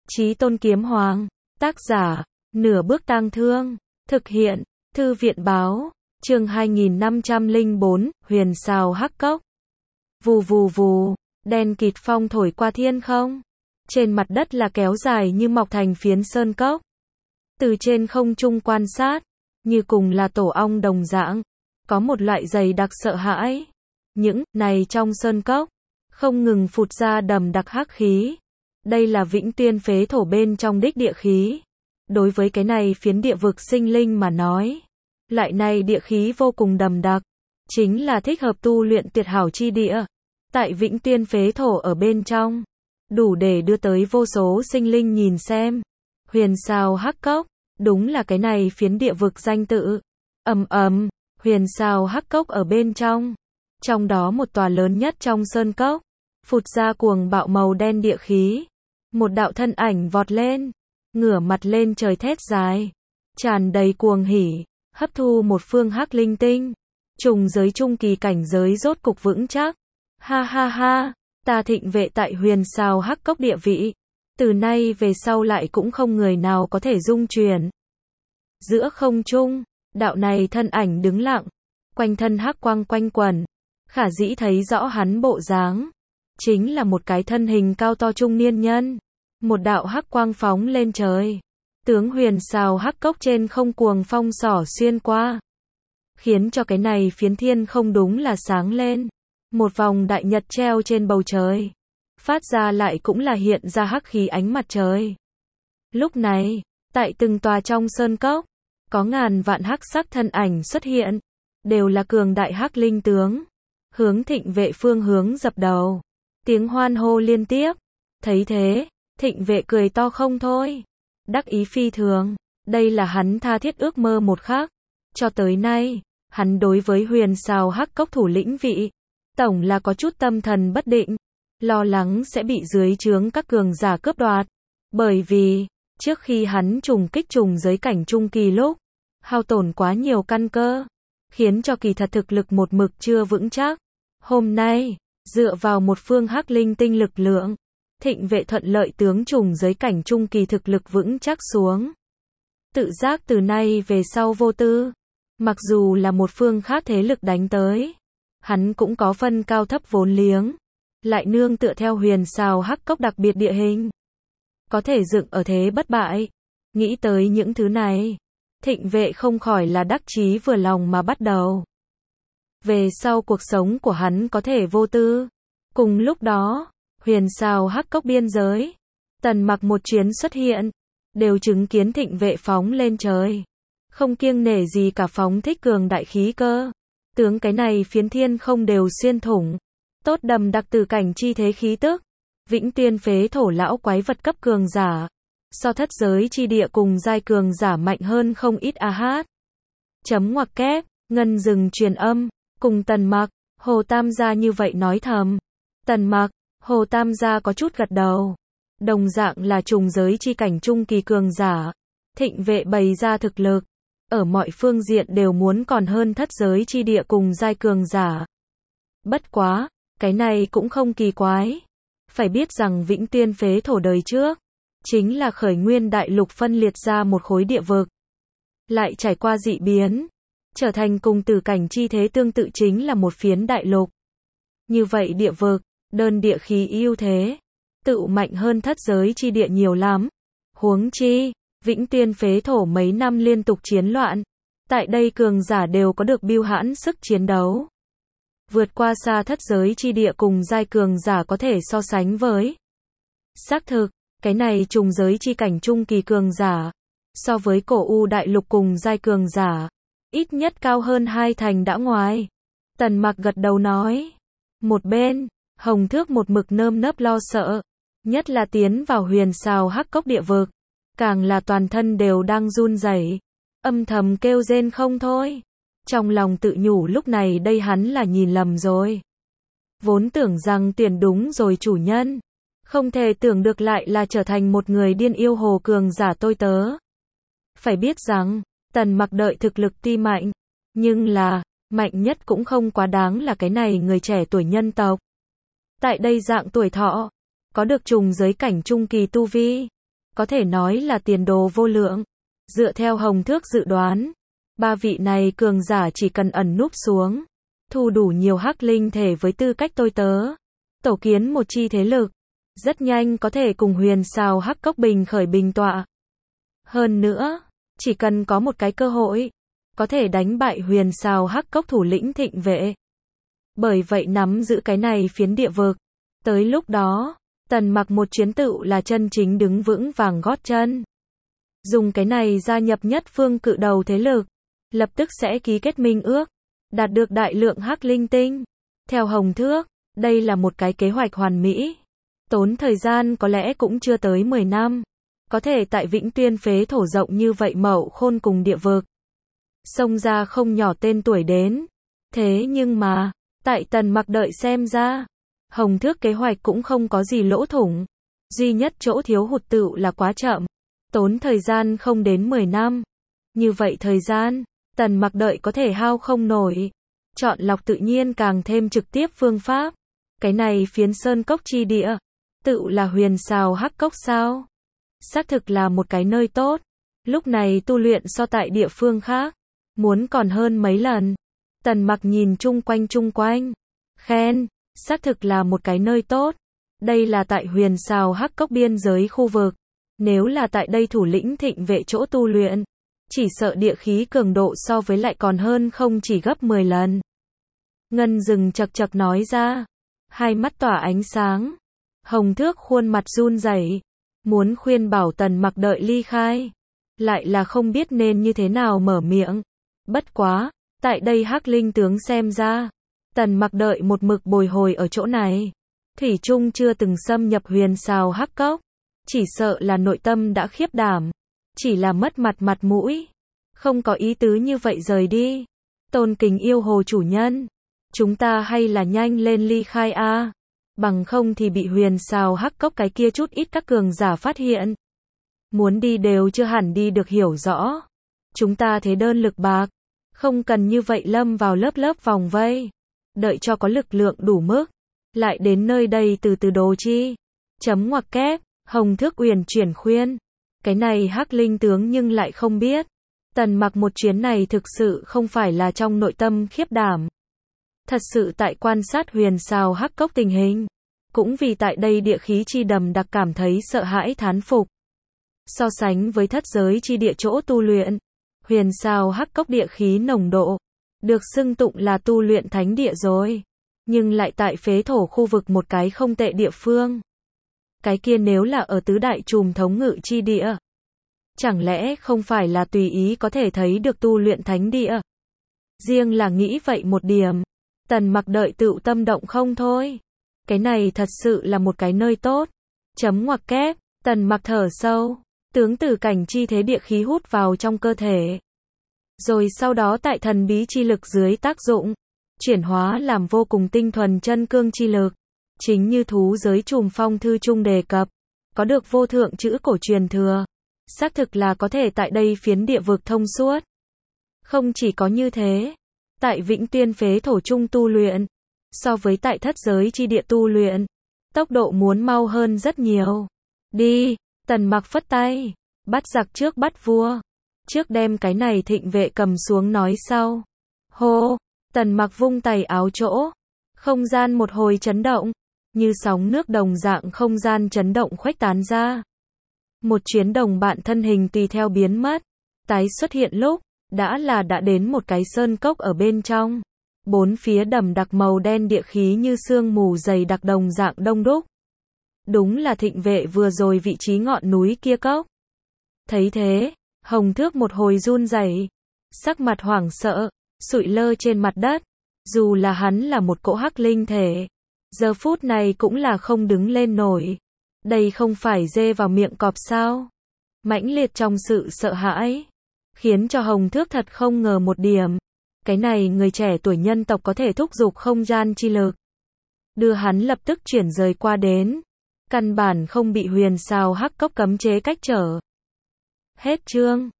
Chí Tôn Kiếm Hoàng. Tác giả, Nửa Bước Tang Thương. Thực hiện, Thư viện báo. Chương 2504, Huyền Sào Hắc Cốc. Vù vù vù, đen kịt phong thổi qua thiên không. Trên mặt đất là kéo dài như mọc thành phiến sơn cốc. Từ trên không trung quan sát, như cùng là tổ ong đồng dạng, có một loại dày đặc sợ hãi. Những này trong sơn cốc, không ngừng phụt ra đầm đặc hắc khí. Đây là Vĩnh Tuyên phế thổ bên trong đích địa khí. Đối với cái này phiến địa vực sinh linh mà nói, loại này địa khí vô cùng đầm đặc, chính là thích hợp tu luyện tuyệt hảo chi địa. Tại Vĩnh Tuyên phế thổ ở bên trong, đủ để đưa tới vô số sinh linh nhìn xem. Huyền Sào Hắc Cốc, đúng là cái này phiến địa vực danh tự. Huyền Sào Hắc Cốc ở bên trong đó một tòa lớn nhất trong sơn cốc, phụt ra cuồng bạo màu đen địa khí. Một đạo thân ảnh vọt lên, ngửa mặt lên trời thét dài, tràn đầy cuồng hỉ, hấp thu một phương hắc linh tinh. Trùng giới trung kỳ cảnh giới rốt cục vững chắc. Ha ha ha, ta thịnh vệ tại Huyền Sào Hắc Cốc địa vị, từ nay về sau lại cũng không người nào có thể dung chuyển. Giữa không trung, đạo này thân ảnh đứng lặng, quanh thân hắc quang quanh quẩn, khả dĩ thấy rõ hắn bộ dáng, chính là một cái thân hình cao to trung niên nhân. Một đạo hắc quang phóng lên trời, tướng Huyền Sào Hắc Cốc trên không cuồng phong xỏ xuyên qua, khiến cho cái này phiến thiên không đúng là sáng lên. Một vòng đại nhật treo trên bầu trời, phát ra lại cũng là hiện ra hắc khí ánh mặt trời. Lúc này, tại từng tòa trong sơn cốc, có ngàn vạn hắc sắc thân ảnh xuất hiện, đều là cường đại hắc linh tướng, hướng thịnh vệ phương hướng dập đầu. Tiếng hoan hô liên tiếp. Thấy thế, thịnh vệ cười to không thôi, đắc ý phi thường. Đây là hắn tha thiết ước mơ một khắc. Cho tới nay, hắn đối với Huyền Sào Hắc Cốc thủ lĩnh vị, tổng là có chút tâm thần bất định, lo lắng sẽ bị dưới trướng các cường giả cướp đoạt. Bởi vì, trước khi hắn trùng kích trùng giới cảnh trung kỳ lúc, hao tổn quá nhiều căn cơ, khiến cho kỳ thật thực lực một mực chưa vững chắc. Hôm nay, dựa vào một phương hắc linh tinh lực lượng, thịnh vệ thuận lợi tướng trùng giới cảnh trung kỳ thực lực vững chắc xuống. Tự giác từ nay về sau vô tư, mặc dù là một phương khác thế lực đánh tới, hắn cũng có phân cao thấp vốn liếng, lại nương tựa theo Huyền Sào Hắc Cốc đặc biệt địa hình, có thể dựng ở thế bất bại. Nghĩ tới những thứ này, thịnh vệ không khỏi là đắc chí vừa lòng mà bắt đầu. Về sau cuộc sống của hắn có thể vô tư. Cùng lúc đó, Huyền Sào Hắc Cốc biên giới, Tần Mặc một chuyến xuất hiện, đều chứng kiến thịnh vệ phóng lên trời, không kiêng nể gì cả phóng thích cường đại khí cơ. Tướng cái này phiến thiên không đều xuyên thủng, tốt đầm đặc từ cảnh chi thế khí tức. Vĩnh Tuyên phế thổ lão quái vật cấp cường giả, so thất giới chi địa cùng giai cường giả mạnh hơn không ít a hát. Chấm ngoặc kép, ngân dừng truyền âm, cùng Tần Mặc, Hồ Tam gia như vậy nói thầm. Tần Mặc, Hồ Tam gia có chút gật đầu. Đồng dạng là trùng giới chi cảnh trung kỳ cường giả, thịnh vệ bày ra thực lực, ở mọi phương diện đều muốn còn hơn thất giới chi địa cùng giai cường giả. Bất quá, cái này cũng không kỳ quái. Phải biết rằng Vĩnh Tuyên phế thổ đời trước, chính là khởi nguyên đại lục phân liệt ra một khối địa vực, lại trải qua dị biến, trở thành cùng tử cảnh chi thế tương tự chính là một phiến đại lục. Như vậy địa vực, đơn địa khí ưu thế, tự mạnh hơn thất giới chi địa nhiều lắm. Huống chi, Vĩnh Tuyên phế thổ mấy năm liên tục chiến loạn, tại đây cường giả đều có được bưu hãn sức chiến đấu, vượt qua xa thất giới chi địa cùng giai cường giả có thể so sánh với. Xác thực, cái này trùng giới chi cảnh trung kỳ cường giả, so với cổ u đại lục cùng giai cường giả, ít nhất cao hơn 2 thành đã ngoài. Tần Mặc gật đầu nói. Một bên, Hồng Thước một mực nơm nớp lo sợ, nhất là tiến vào Huyền Sào Hắc Cốc địa vực, càng là toàn thân đều đang run rẩy, âm thầm kêu rên không thôi. Trong lòng tự nhủ lúc này đây hắn là nhìn lầm rồi. Vốn tưởng rằng tuyển đúng rồi chủ nhân, không thể tưởng được lại là trở thành một người điên yêu hồ cường giả tôi tớ. Phải biết rằng, Tần Mặc đợi thực lực tuy mạnh, nhưng là, mạnh nhất cũng không quá đáng là cái này người trẻ tuổi nhân tộc. Tại đây dạng tuổi thọ, có được trùng giới cảnh trung kỳ tu vi, có thể nói là tiền đồ vô lượng. Dựa theo Hồng Thước dự đoán, ba vị này cường giả chỉ cần ẩn núp xuống, thu đủ nhiều hắc linh thể với tư cách tôi tớ, tổ kiến một chi thế lực, rất nhanh có thể cùng Huyền Sào Hắc Cốc bình khởi bình tọa. Hơn nữa, chỉ cần có một cái cơ hội, có thể đánh bại Huyền Sào Hắc Cốc thủ lĩnh Thịnh Vệ. Bởi vậy nắm giữ cái này phiến địa vực, tới lúc đó, Tần Mặc một chuyến tựu là chân chính đứng vững vàng gót chân. Dùng cái này gia nhập nhất phương cự đầu thế lực, lập tức sẽ ký kết minh ước, đạt được đại lượng hắc linh tinh. Theo Hồng Thước, đây là một cái kế hoạch hoàn mỹ. Tốn thời gian có lẽ cũng chưa tới 10 năm. Có thể tại Vĩnh Tuyên phế thổ rộng như vậy Mậu Khôn cùng địa vực, xông ra không nhỏ tên tuổi đến. Thế nhưng mà, tại Tần Mặc đợi xem ra, Hồng Thước kế hoạch cũng không có gì lỗ thủng. Duy nhất chỗ thiếu hụt tựu là quá chậm. Tốn thời gian không đến 10 năm. Như vậy thời gian, Tần Mặc đợi có thể hao không nổi. Chọn lọc tự nhiên càng thêm trực tiếp phương pháp. Cái này phiến sơn cốc chi địa, tựu là Huyền Sào Hắc Cốc sao? Xác thực là một cái nơi tốt. Lúc này tu luyện so tại địa phương khác, muốn còn hơn mấy lần. Tần Mặc nhìn chung quanh, khen, xác thực là một cái nơi tốt. Đây là tại Huyền Sào Hắc Cốc biên giới khu vực. Nếu là tại đây thủ lĩnh Thịnh Vệ chỗ tu luyện, chỉ sợ địa khí cường độ so với lại còn hơn không chỉ gấp 10 lần. Ngân Dừng chật chật nói ra, hai mắt tỏa ánh sáng. Hồng Thước khuôn mặt run rẩy, muốn khuyên bảo Tần Mặc đợi ly khai, lại là không biết nên như thế nào mở miệng. Bất quá, tại đây hắc linh tướng xem ra, Tần Mặc đợi một mực bồi hồi ở chỗ này, thủy chung chưa từng xâm nhập Huyền Sào Hắc Cốc, chỉ sợ là nội tâm đã khiếp đảm, chỉ là mất mặt mũi, không có ý tứ như vậy rời đi. Tôn kính yêu hồ chủ nhân, chúng ta hay là nhanh lên ly khai a, bằng không thì bị Huyền Sào Hắc Cốc cái kia chút ít các cường giả phát hiện. Muốn đi đều chưa hẳn đi được hiểu rõ. Chúng ta thế đơn lực bạc, không cần như vậy lâm vào lớp vòng vây. Đợi cho có lực lượng đủ mức, lại đến nơi đây từ từ đồ chi. Chấm ngoặc kép, Hồng Thước uyển chuyển khuyên. Cái này hắc linh tướng nhưng lại không biết. Tần Mặc một chuyến này thực sự không phải là trong nội tâm khiếp đảm. Thật sự tại quan sát Huyền Sào Hắc Cốc tình hình, cũng vì tại đây địa khí chi đầm đặc cảm thấy sợ hãi thán phục. So sánh với thất giới chi địa chỗ tu luyện, Huyền Sào Hắc Cốc địa khí nồng độ, được xưng tụng là tu luyện thánh địa rồi. Nhưng lại tại phế thổ khu vực một cái không tệ địa phương. Cái kia nếu là ở tứ đại trùm thống ngự chi địa, chẳng lẽ không phải là tùy ý có thể thấy được tu luyện thánh địa? Riêng là nghĩ vậy một điểm, Tần Mặc đợi tựu tâm động không thôi. Cái này thật sự là một cái nơi tốt. Chấm ngoặc kép, Tần Mặc thở sâu, tướng từ cảnh chi thế địa khí hút vào trong cơ thể. Rồi sau đó tại thần bí chi lực dưới tác dụng, chuyển hóa làm vô cùng tinh thuần chân cương chi lực. Chính như thú giới trùm phong thư trung đề cập, có được vô thượng chữ cổ truyền thừa. Xác thực là có thể tại đây phiến địa vực thông suốt. Không chỉ có như thế, tại Vĩnh Tuyên phế thổ trung tu luyện, so với tại thất giới chi địa tu luyện, tốc độ muốn mau hơn rất nhiều. Đi, Tần Mặc phất tay, bắt giặc trước bắt vua. Trước đem cái này Thịnh Vệ cầm xuống nói sau. Hô, Tần Mặc vung tay áo chỗ, không gian một hồi chấn động, như sóng nước đồng dạng không gian chấn động khuếch tán ra. Một chuyến đồng bạn thân hình tùy theo biến mất, tái xuất hiện lúc, đã đến một cái sơn cốc ở bên trong. Bốn phía đầm đặc màu đen địa khí như sương mù dày đặc đồng dạng đông đúc. Đúng là Thịnh Vệ vừa rồi vị trí ngọn núi kia cốc. Thấy thế, Hồng Thước một hồi run rẩy, sắc mặt hoảng sợ, sụi lơ trên mặt đất. Dù là hắn là một cỗ hắc linh thể, giờ phút này cũng là không đứng lên nổi. Đây không phải dê vào miệng cọp sao? Mãnh liệt trong sự sợ hãi, khiến cho Hồng Thước thật không ngờ một điểm. Cái này người trẻ tuổi nhân tộc có thể thúc giục không gian chi lực, đưa hắn lập tức chuyển rời qua đến. Căn bản không bị Huyền Sào Hắc Cốc cấm chế cách trở. Hết chương.